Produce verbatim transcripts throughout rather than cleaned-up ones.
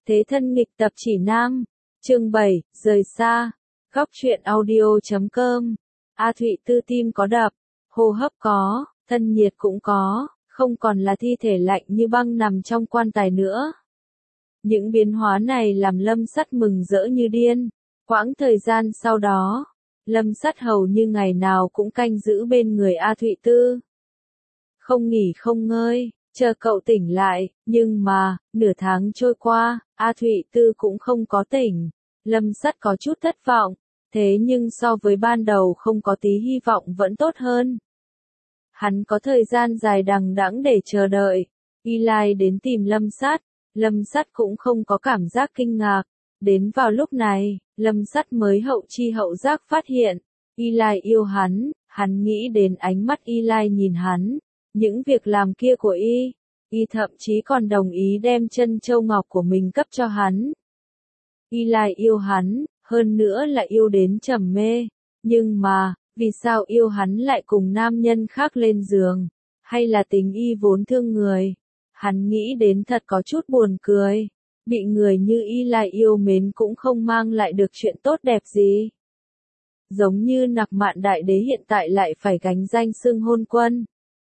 Thế thân nghịch tập chỉ nam. Chương bảy, rời xa. Góc truyện audio chấm com. A Thụy Tư tim có đập, hô hấp có, thân nhiệt cũng có, không còn là thi thể lạnh như băng nằm trong quan tài nữa. Những biến hóa này làm Lâm Sắt mừng rỡ như điên. Quãng thời gian sau đó, Lâm Sắt hầu như ngày nào cũng canh giữ bên người A Thụy Tư. Không nghỉ không ngơi, chờ cậu tỉnh lại, nhưng mà, nửa tháng trôi qua, A Thụy Tư cũng không có tỉnh. Lâm Sắt có chút thất vọng, thế nhưng so với ban đầu không có tí hy vọng vẫn tốt hơn. Hắn có thời gian dài đằng đẵng để chờ đợi. Eli đến tìm Lâm Sắt, Lâm Sắt cũng không có cảm giác kinh ngạc. Đến vào lúc này, Lâm Sắt mới hậu chi hậu giác phát hiện, Eli yêu hắn, hắn nghĩ đến ánh mắt Eli nhìn hắn, những việc làm kia của y, y thậm chí còn đồng ý đem chân châu ngọc của mình cấp cho hắn. Eli yêu hắn, hơn nữa là yêu đến trầm mê, nhưng mà, vì sao yêu hắn lại cùng nam nhân khác lên giường, hay là tình y vốn thương người? Hắn nghĩ đến thật có chút buồn cười. Bị người như Eli yêu mến cũng không mang lại được chuyện tốt đẹp gì. Giống như Nặc Mạn Đại Đế hiện tại lại phải gánh danh xưng hôn quân.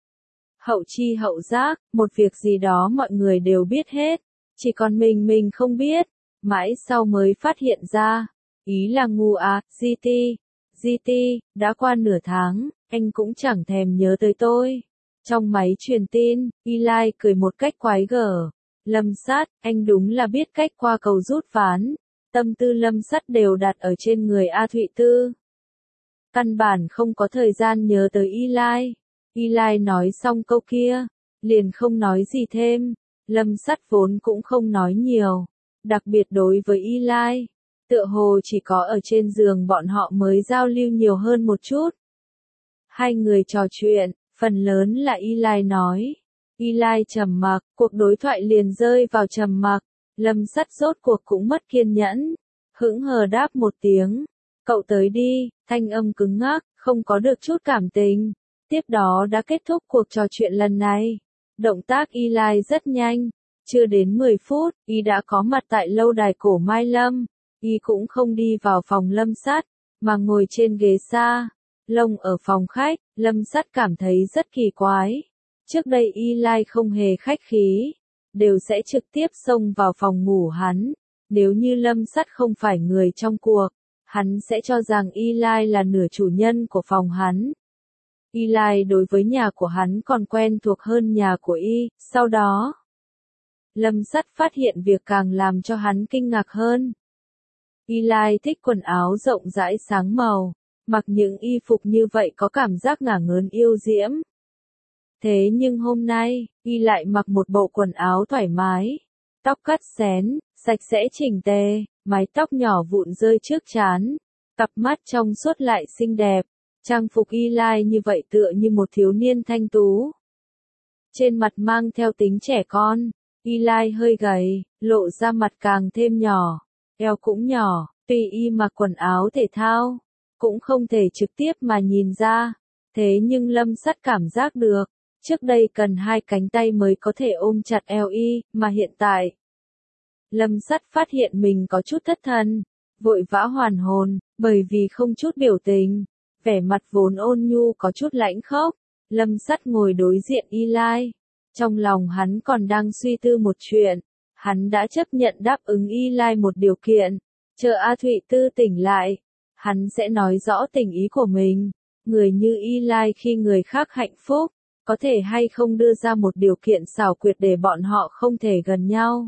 Hậu chi hậu giác, một việc gì đó mọi người đều biết hết, chỉ còn mình mình không biết, mãi sau mới phát hiện ra. Ý là ngu à, giê tê, giê tê, đã qua nửa tháng, anh cũng chẳng thèm nhớ tới tôi. Trong máy truyền tin, Eli cười một cách quái gở. Lâm Sắt, anh đúng là biết cách qua cầu rút ván. Tâm tư Lâm Sắt đều đặt ở trên người A Thụy Tư. Căn bản không có thời gian nhớ tới Eli. Eli nói xong câu kia, liền không nói gì thêm. Lâm Sắt vốn cũng không nói nhiều. Đặc biệt đối với Eli, tựa hồ chỉ có ở trên giường bọn họ mới giao lưu nhiều hơn một chút. Hai người trò chuyện, phần lớn là Eli nói. Eli trầm mặc, cuộc đối thoại liền rơi vào trầm mặc. Lâm Sắt rốt cuộc cũng mất kiên nhẫn, hững hờ đáp một tiếng. Cậu tới đi, thanh âm cứng ngắc, không có được chút cảm tình. Tiếp đó đã kết thúc cuộc trò chuyện lần này. Động tác Eli rất nhanh, chưa đến mười phút, y đã có mặt tại lâu đài cổ Mai Lâm. Y cũng không đi vào phòng Lâm Sắt, mà ngồi trên ghế xa lông ở phòng khách. Lâm Sắt cảm thấy rất kỳ quái. Trước đây Eli không hề khách khí, đều sẽ trực tiếp xông vào phòng ngủ hắn. Nếu như Lâm Sắt không phải người trong cuộc, hắn sẽ cho rằng Eli là nửa chủ nhân của phòng hắn. Eli đối với nhà của hắn còn quen thuộc hơn nhà của y. Sau đó, Lâm Sắt phát hiện việc càng làm cho hắn kinh ngạc hơn. Eli thích quần áo rộng rãi sáng màu, mặc những y phục như vậy có cảm giác ngả ngớn yêu diễm. Thế nhưng hôm nay, y lại mặc một bộ quần áo thoải mái, tóc cắt xén, sạch sẽ chỉnh tề, mái tóc nhỏ vụn rơi trước trán, cặp mắt trong suốt lại xinh đẹp, trang phục Eli như vậy tựa như một thiếu niên thanh tú. Trên mặt mang theo tính trẻ con, Eli hơi gầy, lộ ra mặt càng thêm nhỏ, eo cũng nhỏ, tuy y mặc quần áo thể thao, cũng không thể trực tiếp mà nhìn ra, thế nhưng Lâm Sắt cảm giác được. Trước đây cần hai cánh tay mới có thể ôm chặt eo y, mà hiện tại, Lâm Sắt phát hiện mình có chút thất thần, vội vã hoàn hồn, bởi vì không chút biểu tình, vẻ mặt vốn ôn nhu có chút lãnh khốc. Lâm Sắt ngồi đối diện Eli, trong lòng hắn còn đang suy tư một chuyện, hắn đã chấp nhận đáp ứng Eli một điều kiện, chờ A Thụy Tư tỉnh lại, hắn sẽ nói rõ tình ý của mình. Người như Eli khi người khác hạnh phúc, có thể hay không đưa ra một điều kiện xảo quyệt để bọn họ không thể gần nhau?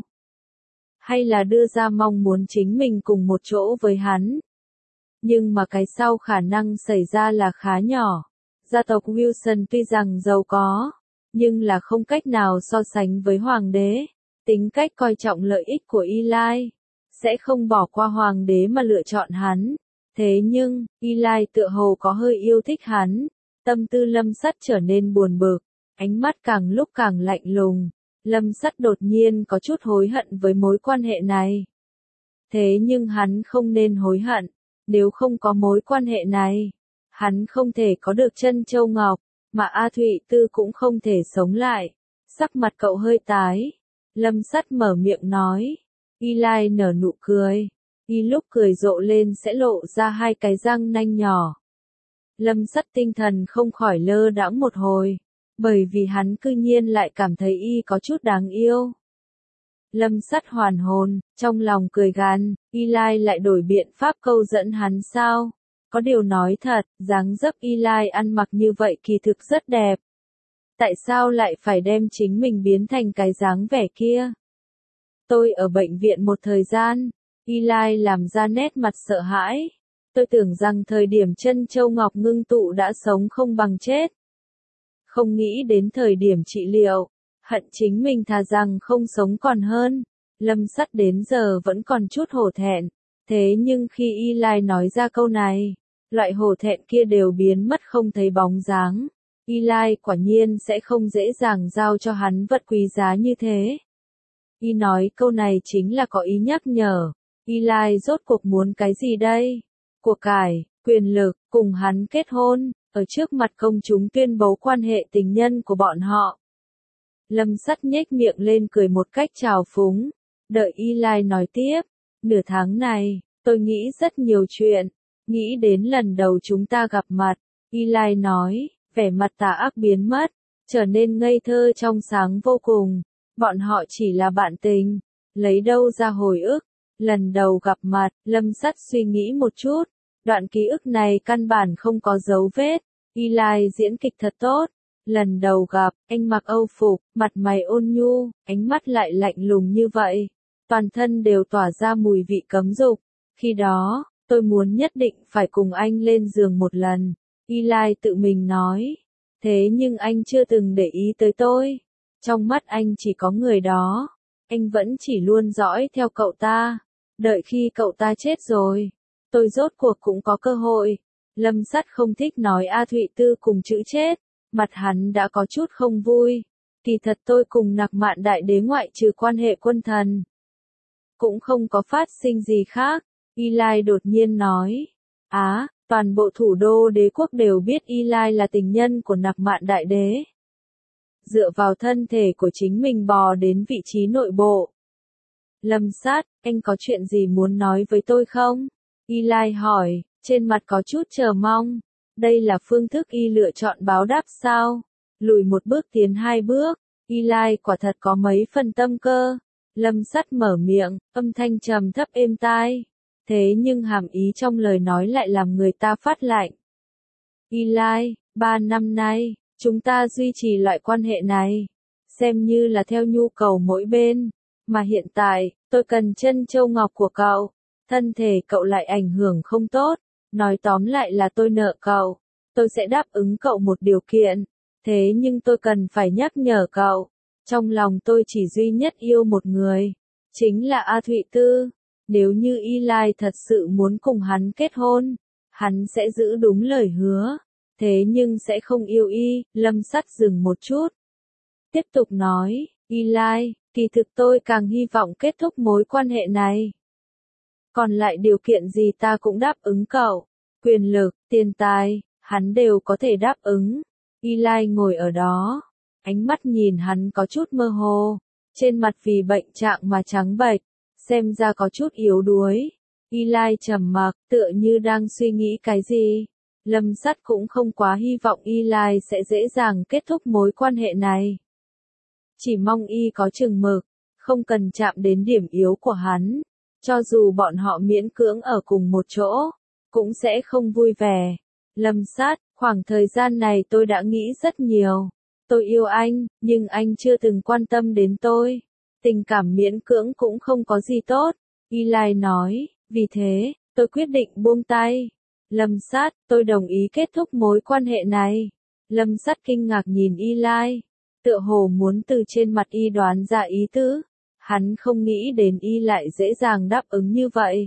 Hay là đưa ra mong muốn chính mình cùng một chỗ với hắn? Nhưng mà cái sau khả năng xảy ra là khá nhỏ. Gia tộc Wilson tuy rằng giàu có, nhưng là không cách nào so sánh với hoàng đế. Tính cách coi trọng lợi ích của Eli, sẽ không bỏ qua hoàng đế mà lựa chọn hắn. Thế nhưng, Eli tựa hồ có hơi yêu thích hắn. Tâm tư Lâm Sắt trở nên buồn bực, ánh mắt càng lúc càng lạnh lùng. Lâm Sắt đột nhiên có chút hối hận với mối quan hệ này. Thế nhưng hắn không nên hối hận, nếu không có mối quan hệ này, hắn không thể có được chân châu ngọc, mà A Thụy Tư cũng không thể sống lại. Sắc mặt cậu hơi tái, Lâm Sắt mở miệng nói, Eli nở nụ cười. Y lúc cười rộ lên sẽ lộ ra hai cái răng nanh nhỏ. Lâm Sắt tinh thần không khỏi lơ đãng một hồi, bởi vì hắn cư nhiên lại cảm thấy y có chút đáng yêu. Lâm Sắt hoàn hồn, trong lòng cười gằn, Eli lại đổi biện pháp câu dẫn hắn sao? Có điều nói thật, dáng dấp Eli ăn mặc như vậy kỳ thực rất đẹp. Tại sao lại phải đem chính mình biến thành cái dáng vẻ kia? Tôi ở bệnh viện một thời gian, Eli làm ra nét mặt sợ hãi. Tôi tưởng rằng thời điểm chân châu ngọc ngưng tụ đã sống không bằng chết. Không nghĩ đến thời điểm trị liệu, hận chính mình thà rằng không sống còn hơn. Lâm Sắt đến giờ vẫn còn chút hổ thẹn, thế nhưng khi Eli nói ra câu này, loại hổ thẹn kia đều biến mất không thấy bóng dáng. Eli quả nhiên sẽ không dễ dàng giao cho hắn vật quý giá như thế. Y nói câu này chính là có ý nhắc nhở, Eli rốt cuộc muốn cái gì đây? Của cải, quyền lực, cùng hắn kết hôn, ở trước mặt công chúng tuyên bố quan hệ tình nhân của bọn họ. Lâm Sắt nhếch miệng lên cười một cách trào phúng, đợi Eli nói tiếp, nửa tháng này, tôi nghĩ rất nhiều chuyện, nghĩ đến lần đầu chúng ta gặp mặt, Eli nói, vẻ mặt tà ác biến mất, trở nên ngây thơ trong sáng vô cùng, bọn họ chỉ là bạn tình, lấy đâu ra hồi ức, lần đầu gặp mặt, Lâm Sắt suy nghĩ một chút, đoạn ký ức này căn bản không có dấu vết, Eli diễn kịch thật tốt. Lần đầu gặp, anh mặc âu phục, mặt mày ôn nhu, ánh mắt lại lạnh lùng như vậy. Toàn thân đều tỏa ra mùi vị cấm dục. Khi đó, tôi muốn nhất định phải cùng anh lên giường một lần. Eli tự mình nói. Thế nhưng anh chưa từng để ý tới tôi. Trong mắt anh chỉ có người đó. Anh vẫn chỉ luôn dõi theo cậu ta. Đợi khi cậu ta chết rồi, tôi rốt cuộc cũng có cơ hội. Lâm Sắt không thích nói A Thụy Tư cùng chữ chết. Mặt hắn đã có chút không vui. Kỳ thật tôi cùng Nặc Mạn Đại Đế ngoại trừ quan hệ quân thần, cũng không có phát sinh gì khác. Eli đột nhiên nói. Á, toàn bộ thủ đô đế quốc đều biết Eli là tình nhân của Nặc Mạn Đại Đế. Dựa vào thân thể của chính mình bò đến vị trí nội bộ. Lâm Sát, anh có chuyện gì muốn nói với tôi không? Eli hỏi, trên mặt có chút chờ mong. Đây là phương thức y lựa chọn báo đáp sao? Lùi một bước tiến hai bước, Eli quả thật có mấy phần tâm cơ. Lâm Sắt mở miệng, âm thanh trầm thấp êm tai. Thế nhưng hàm ý trong lời nói lại làm người ta phát lạnh. Eli, ba năm nay, chúng ta duy trì loại quan hệ này, xem như là theo nhu cầu mỗi bên. Mà hiện tại, tôi cần chân châu ngọc của cậu. Thân thể cậu lại ảnh hưởng không tốt. Nói tóm lại là tôi nợ cậu. Tôi sẽ đáp ứng cậu một điều kiện. Thế nhưng tôi cần phải nhắc nhở cậu. Trong lòng tôi chỉ duy nhất yêu một người. Chính là A Thụy Tư. Nếu như Eli thật sự muốn cùng hắn kết hôn, hắn sẽ giữ đúng lời hứa. Thế nhưng sẽ không yêu y. Lâm Sắt dừng một chút. Tiếp tục nói, Eli, kỳ thực tôi càng hy vọng kết thúc mối quan hệ này. Còn lại điều kiện gì ta cũng đáp ứng cậu. Quyền lực, tiền tài, hắn đều có thể đáp ứng. Eli ngồi ở đó. Ánh mắt nhìn hắn có chút mơ hồ. Trên mặt vì bệnh trạng mà trắng bệch. Xem ra có chút yếu đuối. Eli trầm mặc, tựa như đang suy nghĩ cái gì. Lâm Sắt cũng không quá hy vọng Eli sẽ dễ dàng kết thúc mối quan hệ này. Chỉ mong y có chừng mực. Không cần chạm đến điểm yếu của hắn. Cho dù bọn họ miễn cưỡng ở cùng một chỗ, cũng sẽ không vui vẻ. Lâm Sát, khoảng thời gian này tôi đã nghĩ rất nhiều. Tôi yêu anh, nhưng anh chưa từng quan tâm đến tôi. Tình cảm miễn cưỡng cũng không có gì tốt. Eli nói, vì thế, tôi quyết định buông tay. Lâm Sát, tôi đồng ý kết thúc mối quan hệ này. Lâm Sát kinh ngạc nhìn Eli, tựa hồ muốn từ trên mặt y đoán ra ý tứ. Hắn không nghĩ đến y lại dễ dàng đáp ứng như vậy.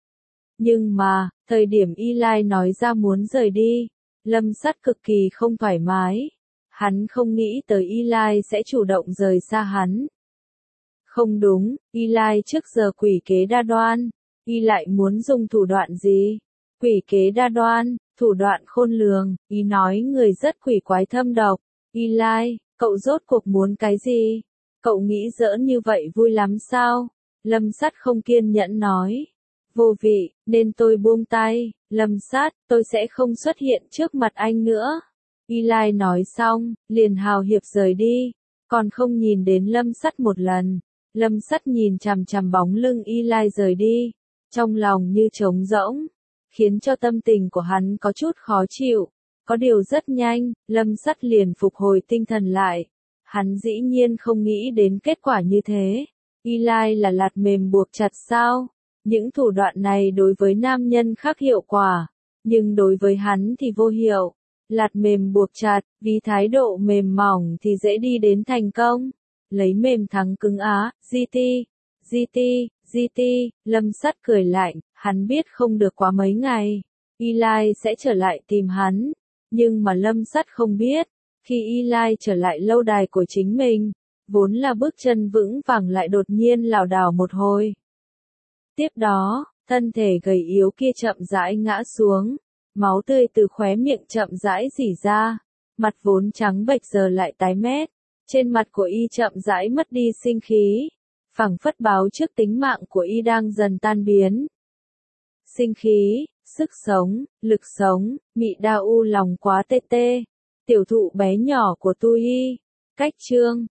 Nhưng mà, thời điểm Eli nói ra muốn rời đi, Lâm Sắt cực kỳ không thoải mái. Hắn không nghĩ tới Eli sẽ chủ động rời xa hắn. Không đúng, Eli trước giờ quỷ kế đa đoan. Y lại muốn dùng thủ đoạn gì? Quỷ kế đa đoan, thủ đoạn khôn lường, ý nói người rất quỷ quái thâm độc. Eli, cậu rốt cuộc muốn cái gì? Cậu nghĩ giỡn như vậy vui lắm sao? Lâm Sắt không kiên nhẫn nói. Vô vị, nên tôi buông tay. Lâm Sát, tôi sẽ không xuất hiện trước mặt anh nữa. Eli nói xong, liền hào hiệp rời đi, còn không nhìn đến Lâm Sắt một lần. Lâm Sắt nhìn chằm chằm bóng lưng Eli rời đi, trong lòng như trống rỗng, khiến cho tâm tình của hắn có chút khó chịu. Có điều rất nhanh, Lâm Sắt liền phục hồi tinh thần lại. Hắn dĩ nhiên không nghĩ đến kết quả như thế. Eli là lạt mềm buộc chặt sao? Những thủ đoạn này đối với nam nhân khác hiệu quả, nhưng đối với hắn thì vô hiệu. Lạt mềm buộc chặt, vì thái độ mềm mỏng thì dễ đi đến thành công. Lấy mềm thắng cứng á, giê tê, giê tê, giê tê, Lâm Sắt cười lạnh, hắn biết không được quá mấy ngày, Eli sẽ trở lại tìm hắn. Nhưng mà Lâm Sắt không biết, khi Eli trở lại lâu đài của chính mình, vốn là bước chân vững vàng lại đột nhiên lảo đảo một hồi. Tiếp đó, thân thể gầy yếu kia chậm rãi ngã xuống, máu tươi từ khóe miệng chậm rãi rỉ ra, mặt vốn trắng bệch giờ lại tái mét, trên mặt của y chậm rãi mất đi sinh khí, phảng phất báo trước tính mạng của y đang dần tan biến. Sinh khí, sức sống, lực sống, mị đa u lòng quá tê tê, tiểu thụ bé nhỏ của tôi y, cách chương